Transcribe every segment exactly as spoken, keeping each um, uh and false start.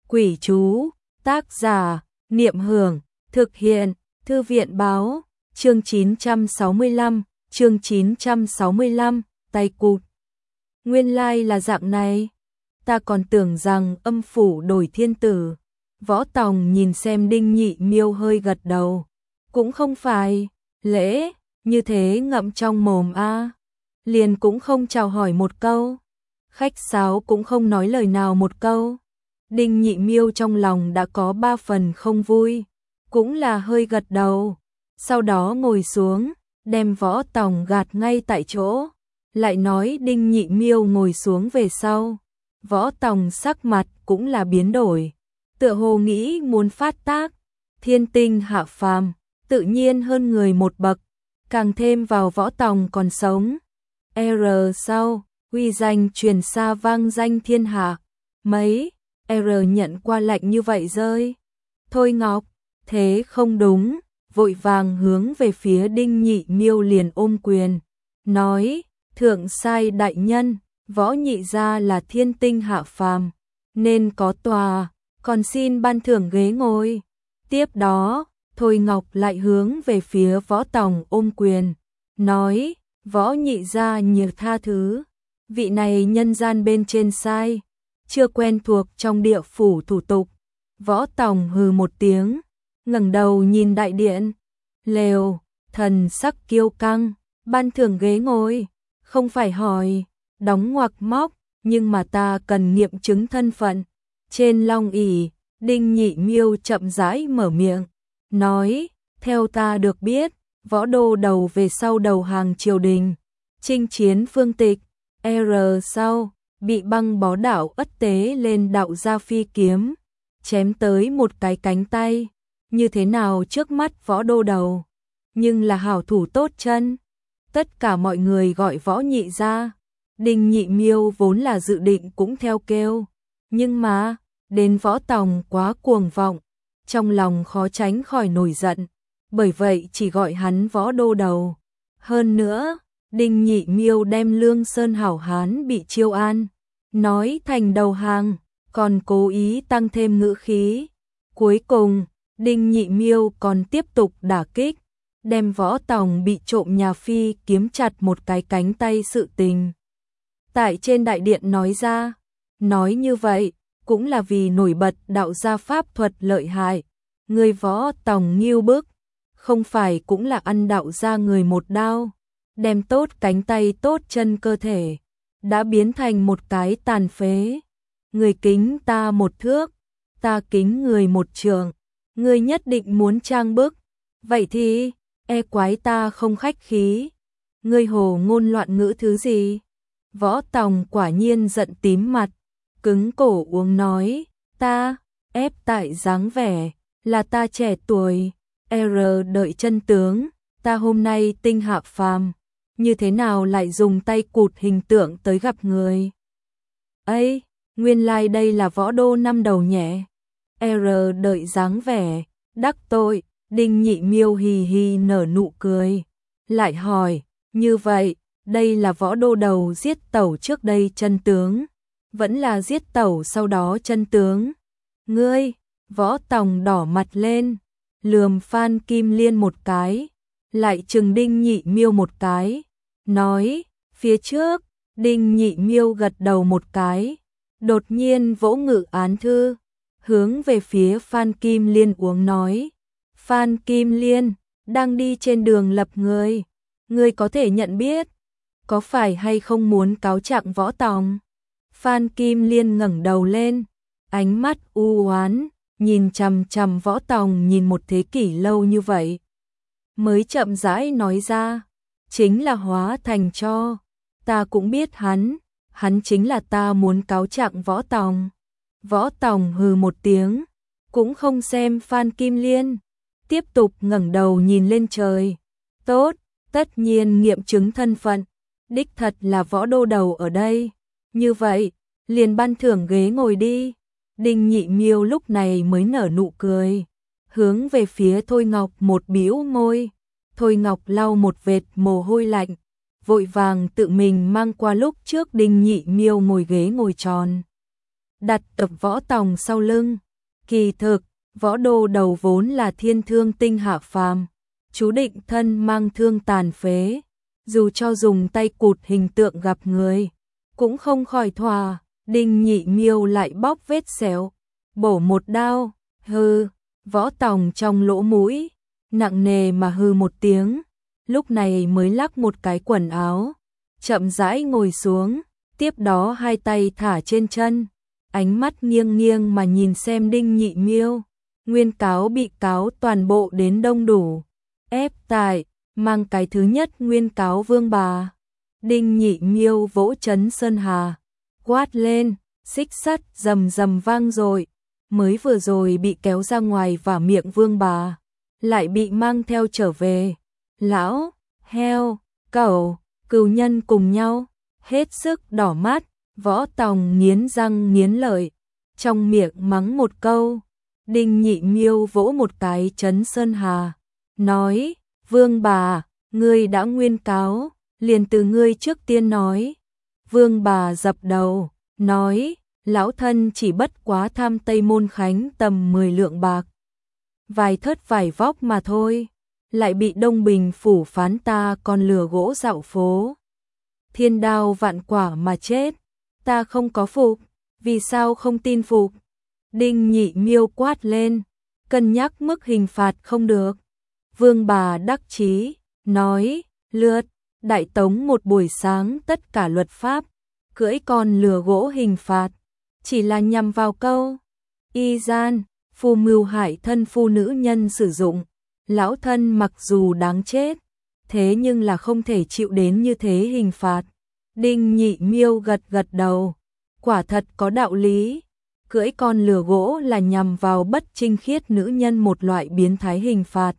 Quỷ chú, tác giả, Niệm Hưởng, thực hiện, Thư viện báo, chương chín trăm sáu mươi lăm, chương chín trăm sáu mươi lăm, tay cụt. Nguyên lai là dạng này, ta còn tưởng rằng âm phủ đổi thiên tử. Võ Tòng nhìn xem Đinh Nhị Miêu hơi gật đầu. Cũng không phải, lễ, như thế ngậm trong mồm a, liền cũng không chào hỏi một câu. Khách sáo cũng không nói lời nào một câu. Đinh Nhị Miêu trong lòng đã có ba phần không vui, cũng là hơi gật đầu. Sau đó ngồi xuống, đem Võ Tòng gạt ngay tại chỗ. Lại nói Đinh Nhị Miêu ngồi xuống về sau. Võ Tòng sắc mặt cũng là biến đổi. Tựa hồ nghĩ muốn phát tác. Thiên tinh hạ phàm, tự nhiên hơn người một bậc. Càng thêm vào Võ Tòng còn sống. R sau, uy danh truyền xa vang danh thiên hạ. Mấy, R nhận qua lạnh như vậy rơi. Thôi Ngọc, thế không đúng, vội vàng hướng về phía Đinh Nhị Miêu liền ôm quyền. Nói, thượng sai đại nhân, Võ nhị gia là thiên tinh hạ phàm, nên có tòa, còn xin ban thưởng ghế ngồi. Tiếp đó, Thôi Ngọc lại hướng về phía Võ Tòng ôm quyền. Nói, Võ nhị gia nhiều tha thứ. Vị này nhân gian bên trên sai, chưa quen thuộc trong địa phủ thủ tục. Võ Tòng hừ một tiếng, ngẩng đầu nhìn đại điện. Lều, thần sắc kiêu căng, ban thưởng ghế ngồi, không phải hỏi, đóng ngoặc móc, nhưng mà ta cần nghiệm chứng thân phận. Trên long ỷ, Đinh Nhị Miêu chậm rãi mở miệng, nói, theo ta được biết, Võ đô đầu về sau đầu hàng triều đình, chinh chiến phương tịch. R sau, bị băng bó đảo ất tế lên đạo gia phi kiếm, chém tới một cái cánh tay. Như thế nào trước mắt Võ đô đầu, nhưng là hảo thủ tốt chân. Tất cả mọi người gọi Võ nhị gia. Đinh Nhị Miêu vốn là dự định cũng theo kêu, nhưng mà đến Võ Tòng quá cuồng vọng, trong lòng khó tránh khỏi nổi giận, bởi vậy chỉ gọi hắn Võ đô đầu. Hơn nữa, Đinh Nhị Miêu đem Lương Sơn hảo hán bị chiêu an, nói thành đầu hàng, còn cố ý tăng thêm ngữ khí. Cuối cùng, Đinh Nhị Miêu còn tiếp tục đả kích, đem Võ Tòng bị trộm nhà phi kiếm chặt một cái cánh tay sự tình. Tại trên đại điện nói ra, nói như vậy, cũng là vì nổi bật đạo gia pháp thuật lợi hại. Người Võ Tòng nghiêu bức, không phải cũng là ăn đạo gia người một đao, đem tốt cánh tay tốt chân cơ thể, đã biến thành một cái tàn phế. Người kính ta một thước, ta kính người một trượng, người nhất định muốn trang bức, vậy thì, e quái ta không khách khí. Ngươi hồ ngôn loạn ngữ thứ gì? Võ Tòng quả nhiên giận tím mặt, cứng cổ uống nói, ta, ép tại dáng vẻ, là ta trẻ tuổi, R đợi chân tướng, ta hôm nay tinh hạ phàm, như thế nào lại dùng tay cụt hình tượng tới gặp người? Ấy, nguyên lai like đây là Võ đô năm đầu nhẹ. R đợi dáng vẻ, đắc tội. Đinh Nhị Miêu hì hì nở nụ cười, lại hỏi, như vậy, đây là Võ đô đầu giết tẩu trước đây chân tướng, vẫn là giết tẩu sau đó chân tướng? Ngươi, Võ Tòng đỏ mặt lên, lườm Phan Kim Liên một cái, lại trừng Đinh Nhị Miêu một cái, nói, phía trước. Đinh Nhị Miêu gật đầu một cái, đột nhiên vỗ ngự án thư, hướng về phía Phan Kim Liên uống nói, Phan Kim Liên, đang đi trên đường lập người, ngươi có thể nhận biết, có phải hay không muốn cáo trạng Võ Tòng? Phan Kim Liên ngẩng đầu lên, ánh mắt u oán, nhìn chằm chằm Võ Tòng nhìn một thế kỷ lâu như vậy. Mới chậm rãi nói ra, chính là hóa thành cho, ta cũng biết hắn, hắn chính là ta muốn cáo trạng Võ Tòng. Võ Tòng hừ một tiếng, cũng không xem Phan Kim Liên, tiếp tục ngẩng đầu nhìn lên trời. Tốt, tất nhiên nghiệm chứng thân phận, đích thật là Võ đô đầu ở đây. Như vậy, liền ban thưởng ghế ngồi đi. Đinh Nhị Miêu lúc này mới nở nụ cười, hướng về phía Thôi Ngọc một bĩu môi. Thôi Ngọc lau một vệt mồ hôi lạnh, vội vàng tự mình mang qua lúc trước Đinh Nhị Miêu ngồi ghế ngồi tròn. đặt tập Võ Tòng sau lưng. Kỳ thực, Võ Đô Đầu vốn là thiên thương tinh hạ phàm, chú định thân mang thương tàn phế, dù cho dùng tay cụt hình tượng gặp người, cũng không khỏi thòa. Đinh Nhị Miêu lại bóp vết sẹo, bổ một đao, hừ. Võ Tòng trong lỗ mũi, nặng nề mà hừ một tiếng, lúc này mới lắc một cái quần áo, chậm rãi ngồi xuống, tiếp đó hai tay thả trên chân, ánh mắt nghiêng nghiêng mà nhìn xem Đinh Nhị Miêu. Nguyên cáo bị cáo toàn bộ đến đông đủ, ép tại, mang cái thứ nhất nguyên cáo Vương Bà. Đinh Nhị Miêu vỗ chấn sơn hà, quát lên, xích sắt rầm rầm vang rồi. Mới vừa rồi bị kéo ra ngoài và miệng Vương Bà, lại bị mang theo trở về. Lão, heo, cẩu, cừu nhân cùng nhau, hết sức đỏ mắt. Võ Tòng nghiến răng nghiến lợi, trong miệng mắng một câu. Đinh Nhị Miêu vỗ một cái chấn sơn hà, nói, Vương Bà, ngươi đã nguyên cáo, liền từ ngươi trước tiên nói. Vương Bà dập đầu, nói, lão thân chỉ bất quá tham Tây Môn Khánh tầm mười lượng bạc, vài thớt vải vóc mà thôi, lại bị Đông Bình phủ phán ta còn lừa gỗ dạo phố, thiên đao vạn quả mà chết. Ta không có phục, vì sao không tin phục? Đinh Nhị Miêu quát lên, cân nhắc mức hình phạt không được. Vương Bà đắc chí, nói, lượt, đại tống một buổi sáng tất cả luật pháp, cưỡi con lừa gỗ hình phạt, chỉ là nhằm vào câu y gian, phù mưu hại thân phu nữ nhân sử dụng. Lão thân mặc dù đáng chết, thế nhưng là không thể chịu đến như thế hình phạt. Đinh Nhị Miêu gật gật đầu, quả thật có đạo lý. Cưỡi con lừa gỗ là nhằm vào bất trinh khiết nữ nhân một loại biến thái hình phạt,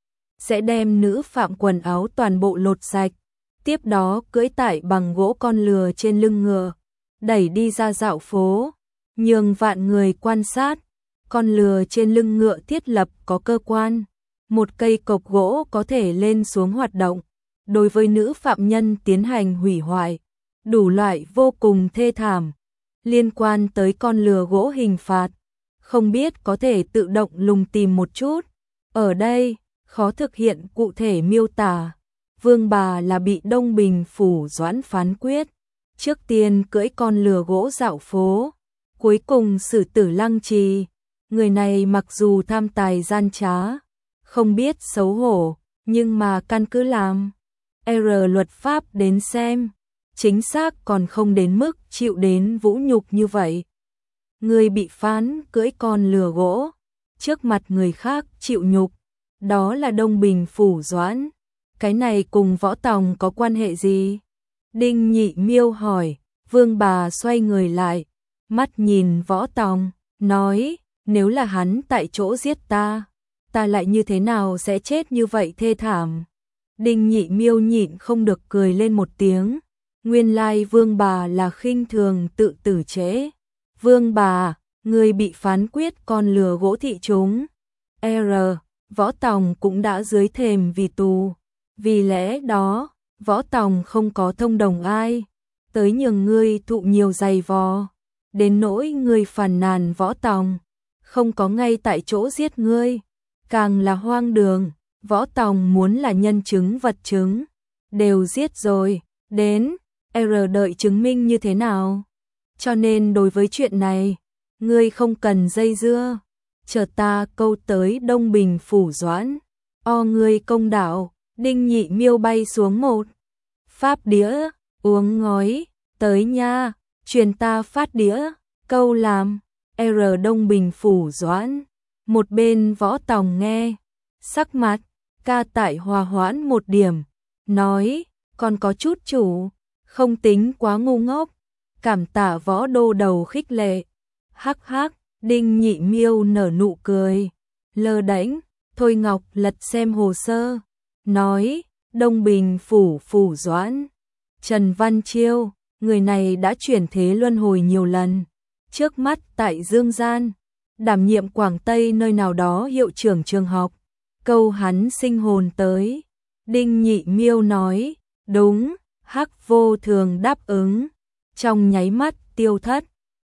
sẽ đem nữ phạm quần áo toàn bộ lột sạch, tiếp đó cưỡi tại bằng gỗ con lừa trên lưng ngựa, đẩy đi ra dạo phố, nhường vạn người quan sát. Con lừa trên lưng ngựa thiết lập có cơ quan, một cây cộc gỗ có thể lên xuống hoạt động, đối với nữ phạm nhân tiến hành hủy hoại, đủ loại vô cùng thê thảm. Liên quan tới con lừa gỗ hình phạt, không biết có thể tự động lùng tìm một chút. Ở đây, khó thực hiện cụ thể miêu tả. Vương Bà là bị Đông Bình phủ doãn phán quyết, trước tiên cưỡi con lừa gỗ dạo phố, cuối cùng xử tử Lăng Trì. Người này mặc dù tham tài gian trá, không biết xấu hổ, nhưng mà căn cứ làm R luật pháp đến xem, chính xác còn không đến mức chịu đến vũ nhục như vậy. Người bị phán cưỡi con lừa gỗ, trước mặt người khác chịu nhục, đó là Đông Bình phủ doãn. Cái này cùng Võ Tòng có quan hệ gì? Đinh Nhị Miêu hỏi. Vương Bà xoay người lại, mắt nhìn Võ Tòng, nói, nếu là hắn tại chỗ giết ta, ta lại như thế nào sẽ chết như vậy thê thảm? Đinh Nhị Miêu nhịn không được cười lên một tiếng. Nguyên lai Vương Bà là khinh thường tự tử chế. Vương Bà, người bị phán quyết con lừa gỗ thị chúng. R. Võ Tòng cũng đã dưới thềm vì tù. Vì lẽ đó, Võ Tòng không có thông đồng ai, tới nhường ngươi thụ nhiều dày vò. Đến nỗi ngươi phàn nàn Võ Tòng, không có ngay tại chỗ giết ngươi, càng là hoang đường. Võ Tòng muốn là nhân chứng vật chứng, đều giết rồi, đến R đợi chứng minh như thế nào. Cho nên đối với chuyện này, ngươi không cần dây dưa, chờ ta câu tới Đông Bình phủ doãn, o ngươi công đạo. Đinh Nhị Miêu bay xuống một pháp đĩa, uống ngói, tới nha, truyền ta phát đĩa, câu làm R Đông Bình phủ doãn. Một bên Võ Tòng nghe, sắc mặt ca tại hòa hoãn một điểm, nói, còn có chút chủ, không tính quá ngu ngốc, cảm tạ Võ Đô Đầu khích lệ. Hắc hắc. Đinh Nhị Miêu nở nụ cười, lơ đễnh. Thôi Ngọc lật xem hồ sơ, nói, Đông Bình phủ phủ doãn Trần Văn Chiêu, người này đã chuyển thế luân hồi nhiều lần, trước mắt tại Dương Gian, đảm nhiệm Quảng Tây nơi nào đó hiệu trưởng trường học. Câu hắn sinh hồn tới. Đinh Nhị Miêu nói, đúng. Hắc vô thường đáp ứng, trong nháy mắt tiêu thất.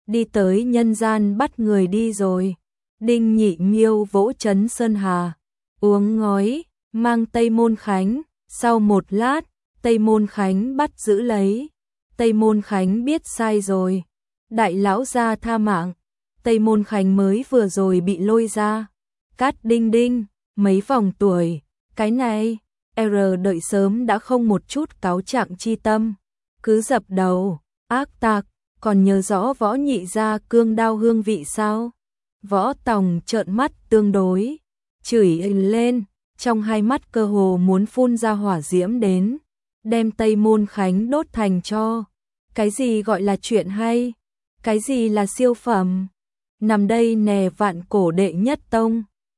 đi tới nhân gian bắt người đi rồi. Đinh Nhị Miêu vỗ trấn Sơn Hà, uống ngói, mang Tây Môn Khánh, sau một lát, Tây Môn Khánh bắt giữ lấy. Tây Môn Khánh biết sai rồi, đại lão gia tha mạng. Tây Môn Khánh mới vừa rồi bị lôi ra. Cát đinh đinh, mấy vòng tuổi, cái này, R đợi sớm đã không một chút cáo trạng chi tâm, cứ dập đầu, ác tạc, còn nhớ rõ Võ Nhị gia cương đao hương vị sao? Võ Tòng trợn mắt tương đối, chửi lên, trong hai mắt cơ hồ muốn phun ra hỏa diễm đến, đem Tây Môn Khánh đốt thành tro. Cái gì gọi là chuyện hay? Cái gì là siêu phẩm? Nằm đây nè vạn cổ đệ nhất tông.